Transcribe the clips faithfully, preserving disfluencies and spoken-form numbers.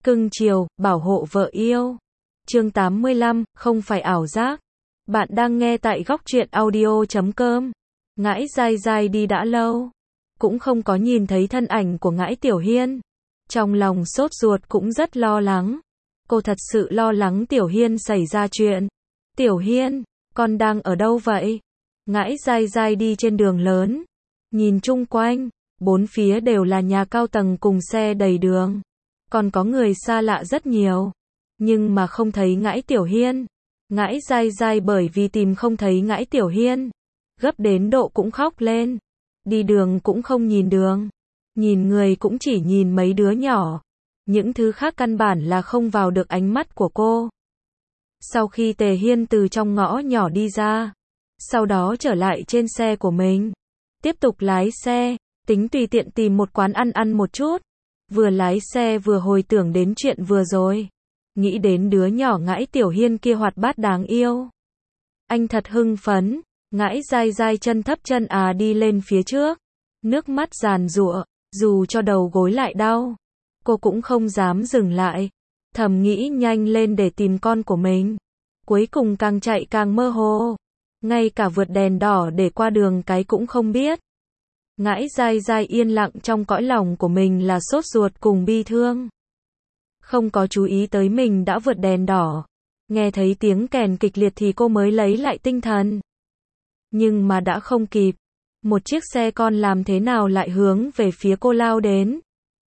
Cưng chiều, bảo hộ vợ yêu. Chương tám mươi lăm, không phải ảo giác. Bạn đang nghe tại góc truyện audio chấm com. Ngãi dai dai đi đã lâu, cũng không có nhìn thấy thân ảnh của Ngãi Tiểu Hiên. Trong lòng sốt ruột cũng rất lo lắng. Cô thật sự lo lắng Tiểu Hiên xảy ra chuyện. Tiểu Hiên, con đang ở đâu vậy? Ngãi dai dai đi trên đường lớn, nhìn chung quanh, bốn phía đều là nhà cao tầng cùng xe đầy đường. Còn có người xa lạ rất nhiều, nhưng mà không thấy Ngãi Tiểu Hiên. Ngãi dai dai bởi vì tìm không thấy Ngãi Tiểu Hiên, gấp đến độ cũng khóc lên. Đi đường cũng không nhìn đường, nhìn người cũng chỉ nhìn mấy đứa nhỏ. Những thứ khác căn bản là không vào được ánh mắt của cô. Sau khi Tề Hiên từ trong ngõ nhỏ đi ra, sau đó trở lại trên xe của mình, tiếp tục lái xe, tính tùy tiện tìm một quán ăn ăn một chút. Vừa lái xe vừa hồi tưởng đến chuyện vừa rồi, nghĩ đến đứa nhỏ Ngãi Tiểu Hiên kia hoạt bát đáng yêu. Anh thật hưng phấn. Ngãi dai dai chân thấp chân à đi lên phía trước, nước mắt giàn giụa, dù cho đầu gối lại đau, cô cũng không dám dừng lại, thầm nghĩ nhanh lên để tìm con của mình. Cuối cùng càng chạy càng mơ hồ, ngay cả vượt đèn đỏ để qua đường cái cũng không biết. Ngãi dai dai yên lặng trong cõi lòng của mình là sốt ruột cùng bi thương. Không có chú ý tới mình đã vượt đèn đỏ, nghe thấy tiếng kèn kịch liệt thì cô mới lấy lại tinh thần. Nhưng mà đã không kịp, một chiếc xe con làm thế nào lại hướng về phía cô lao đến.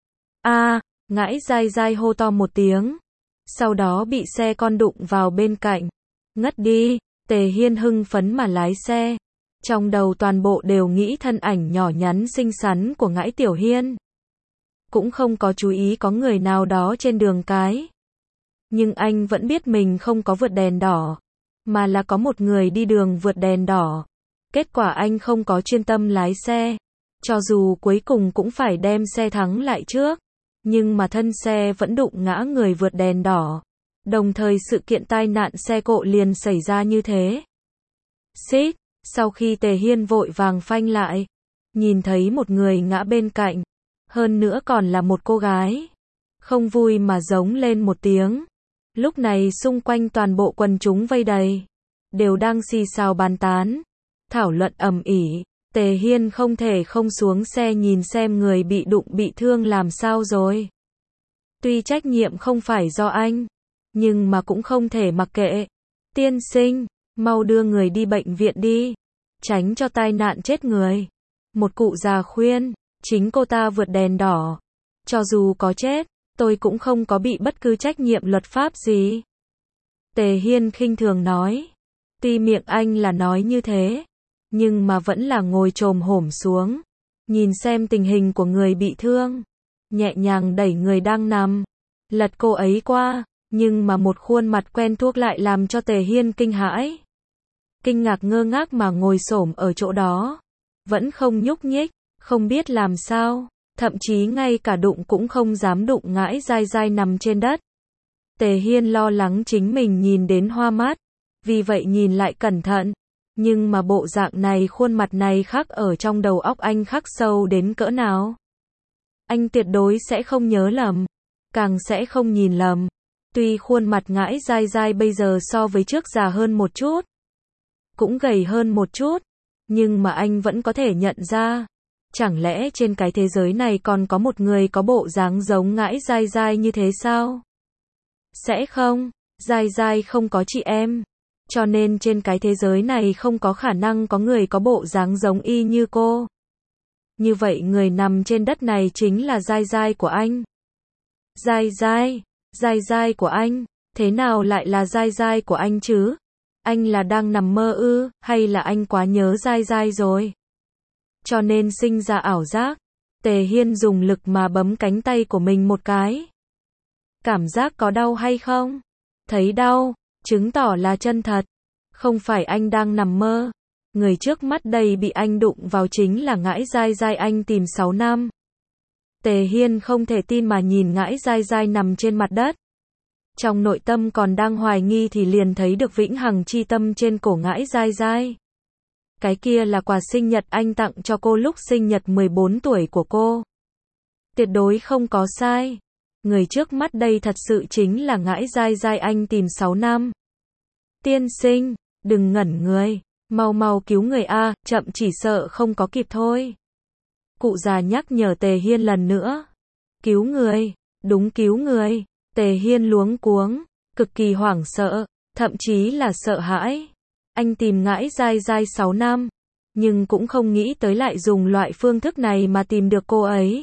A, à, Ngãi dai dai hô to một tiếng, sau đó bị xe con đụng vào bên cạnh, ngất đi. Tề Hiên hưng phấn mà lái xe, trong đầu toàn bộ đều nghĩ thân ảnh nhỏ nhắn xinh xắn của Ngãi Tiểu Hiên. Cũng không có chú ý có người nào đó trên đường cái. Nhưng anh vẫn biết mình không có vượt đèn đỏ, mà là có một người đi đường vượt đèn đỏ. Kết quả anh không có chuyên tâm lái xe, cho dù cuối cùng cũng phải đem xe thắng lại trước, nhưng mà thân xe vẫn đụng ngã người vượt đèn đỏ. Đồng thời sự kiện tai nạn xe cộ liền xảy ra như thế. Xít, sau khi Tề Hiên vội vàng phanh lại, nhìn thấy một người ngã bên cạnh, hơn nữa còn là một cô gái, không vui mà giống lên một tiếng. Lúc này xung quanh toàn bộ quần chúng vây đầy, đều đang xì xào bàn tán, thảo luận ầm ĩ. Tề Hiên không thể không xuống xe nhìn xem người bị đụng bị thương làm sao rồi. Tuy trách nhiệm không phải do anh, nhưng mà cũng không thể mặc kệ. Tiên sinh, mau đưa người đi bệnh viện đi, tránh cho tai nạn chết người. Một cụ già khuyên, chính cô ta vượt đèn đỏ. Cho dù có chết, tôi cũng không có bị bất cứ trách nhiệm luật pháp gì. Tề Hiên khinh thường nói. Tuy miệng anh là nói như thế, nhưng mà vẫn là ngồi chồm hổm xuống, nhìn xem tình hình của người bị thương, nhẹ nhàng đẩy người đang nằm, lật cô ấy qua, nhưng mà một khuôn mặt quen thuộc lại làm cho Tề Hiên kinh hãi. Kinh ngạc ngơ ngác mà ngồi xổm ở chỗ đó, vẫn không nhúc nhích, không biết làm sao, thậm chí ngay cả đụng cũng không dám đụng Ngãi dai dai nằm trên đất. Tề Hiên lo lắng chính mình nhìn đến hoa mắt, vì vậy nhìn lại cẩn thận, nhưng mà bộ dạng này khuôn mặt này khắc ở trong đầu óc anh khắc sâu đến cỡ nào. Anh tuyệt đối sẽ không nhớ lầm, càng sẽ không nhìn lầm. Tuy khuôn mặt Ngãi dai dai bây giờ so với trước già hơn một chút, cũng gầy hơn một chút, nhưng mà anh vẫn có thể nhận ra. Chẳng lẽ trên cái thế giới này còn có một người có bộ dáng giống Ngãi dai dai như thế sao? Sẽ không, dai dai không có chị em, cho nên trên cái thế giới này không có khả năng có người có bộ dáng giống y như cô. Như vậy người nằm trên đất này chính là dai dai của anh. Dai dai, dai dai của anh, thế nào lại là dai dai của anh chứ? Anh là đang nằm mơ ư, hay là anh quá nhớ dai dai rồi? Cho nên sinh ra ảo giác. Tề Hiên dùng lực mà bấm cánh tay của mình một cái. Cảm giác có đau hay không? Thấy đau, chứng tỏ là chân thật. Không phải anh đang nằm mơ. Người trước mắt đây bị anh đụng vào chính là Ngãi dai dai anh tìm sáu năm. Tề Hiên không thể tin mà nhìn Ngãi dai dai nằm trên mặt đất. Trong nội tâm còn đang hoài nghi thì liền thấy được vĩnh hằng chi tâm trên cổ Ngãi dai dai. Cái kia là quà sinh nhật anh tặng cho cô lúc sinh nhật mười bốn tuổi của cô. Tuyệt đối không có sai. Người trước mắt đây thật sự chính là Ngãi Dai Dai anh tìm sáu năm. Tiên sinh, đừng ngẩn người, mau mau cứu người a, chậm chỉ sợ không có kịp thôi. Cụ già nhắc nhở Tề Hiên lần nữa. Cứu người, đúng cứu người. Tề Hiên luống cuống, cực kỳ hoảng sợ, thậm chí là sợ hãi. Anh tìm Ngãi Dai Dai sáu năm, nhưng cũng không nghĩ tới lại dùng loại phương thức này mà tìm được cô ấy.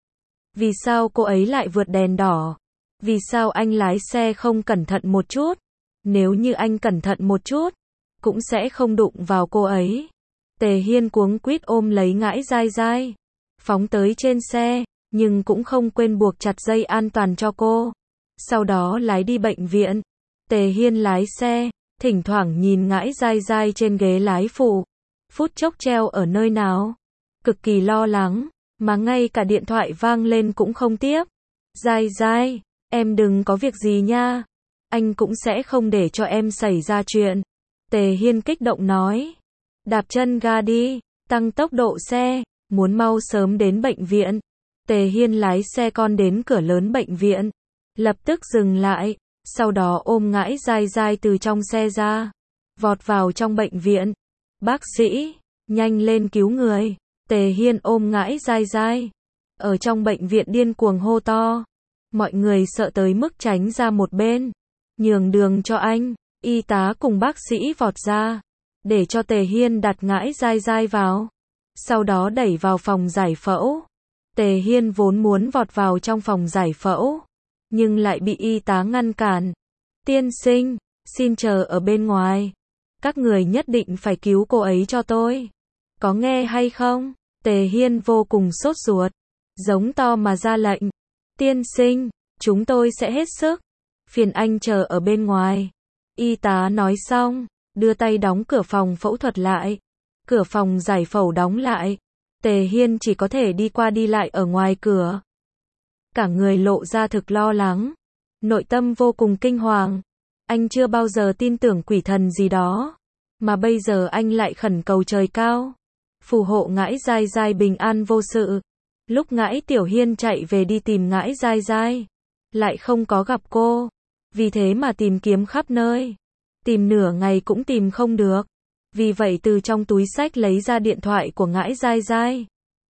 Vì sao cô ấy lại vượt đèn đỏ? Vì sao anh lái xe không cẩn thận một chút? Nếu như anh cẩn thận một chút, cũng sẽ không đụng vào cô ấy. Tề Hiên cuống quýt ôm lấy Ngãi Dai Dai, phóng tới trên xe, nhưng cũng không quên buộc chặt dây an toàn cho cô. Sau đó lái đi bệnh viện. Tề Hiên lái xe, thỉnh thoảng nhìn Ngãi Dai Dai trên ghế lái phụ, phút chốc treo ở nơi nào. Cực kỳ lo lắng, mà ngay cả điện thoại vang lên cũng không tiếp. Dai Dai, em đừng có việc gì nha. Anh cũng sẽ không để cho em xảy ra chuyện. Tề Hiên kích động nói. Đạp chân ga đi, tăng tốc độ xe, muốn mau sớm đến bệnh viện. Tề Hiên lái xe con đến cửa lớn bệnh viện, lập tức dừng lại, sau đó ôm Ngãi Dai Dai từ trong xe ra, vọt vào trong bệnh viện. Bác sĩ, nhanh lên cứu người. Tề Hiên ôm Ngãi Dai Dai, ở trong bệnh viện điên cuồng hô to. Mọi người sợ tới mức tránh ra một bên, nhường đường cho anh. Y tá cùng bác sĩ vọt ra, để cho Tề Hiên đặt Ngãi Dai Dai vào, sau đó đẩy vào phòng giải phẫu. Tề Hiên vốn muốn vọt vào trong phòng giải phẫu, nhưng lại bị y tá ngăn cản. Tiên sinh, xin chờ ở bên ngoài. Các người nhất định phải cứu cô ấy cho tôi. Có nghe hay không? Tề Hiên vô cùng sốt ruột, giống to mà ra lệnh. Tiên sinh, chúng tôi sẽ hết sức. Phiền anh chờ ở bên ngoài. Y tá nói xong, đưa tay đóng cửa phòng phẫu thuật lại. Cửa phòng giải phẫu đóng lại. Tề Hiên chỉ có thể đi qua đi lại ở ngoài cửa. Cả người lộ ra thực lo lắng, nội tâm vô cùng kinh hoàng. Anh chưa bao giờ tin tưởng quỷ thần gì đó, mà bây giờ anh lại khẩn cầu trời cao, phù hộ Ngãi Dai Dai bình an vô sự. Lúc Ngãi Tiểu Hiên chạy về đi tìm Ngãi Dai Dai, lại không có gặp cô, vì thế mà tìm kiếm khắp nơi, tìm nửa ngày cũng tìm không được. Vì vậy từ trong túi xách lấy ra điện thoại của Ngãi Dai Dai.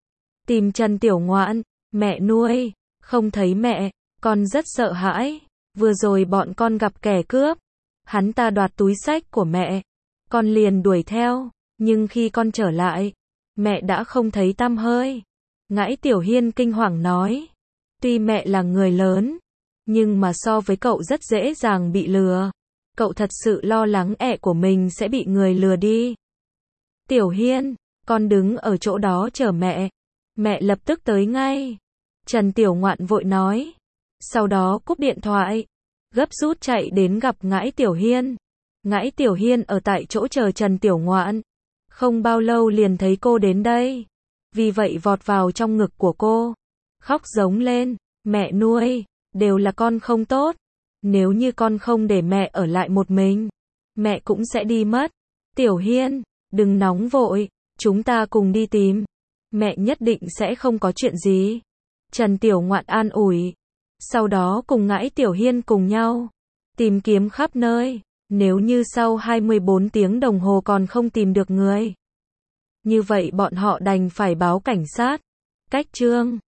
Tìm Trần Tiểu Ngoạn, mẹ nuôi, không thấy mẹ, con rất sợ hãi. Vừa rồi bọn con gặp kẻ cướp, hắn ta đoạt túi xách của mẹ, con liền đuổi theo, nhưng khi con trở lại, mẹ đã không thấy tăm hơi. Ngãi Tiểu Hiên kinh hoàng nói, tuy mẹ là người lớn, nhưng mà so với cậu rất dễ dàng bị lừa. Cậu thật sự lo lắng ẹ của mình sẽ bị người lừa đi. Tiểu Hiên, con đứng ở chỗ đó chờ mẹ. Mẹ lập tức tới ngay. Trần Tiểu Ngoạn vội nói. Sau đó cúp điện thoại, gấp rút chạy đến gặp Ngãi Tiểu Hiên. Ngãi Tiểu Hiên ở tại chỗ chờ Trần Tiểu Ngoạn. Không bao lâu liền thấy cô đến đây. Vì vậy vọt vào trong ngực của cô, khóc giống lên. Mẹ nuôi, đều là con không tốt. Nếu như con không để mẹ ở lại một mình, mẹ cũng sẽ đi mất. Tiểu Hiên, đừng nóng vội, chúng ta cùng đi tìm. Mẹ nhất định sẽ không có chuyện gì. Trần Tiểu Ngoạn an ủi. Sau đó cùng Ngãi Tiểu Hiên cùng nhau tìm kiếm khắp nơi. Nếu như sau hai mươi bốn tiếng đồng hồ còn không tìm được người, như vậy bọn họ đành phải báo cảnh sát. Cách chương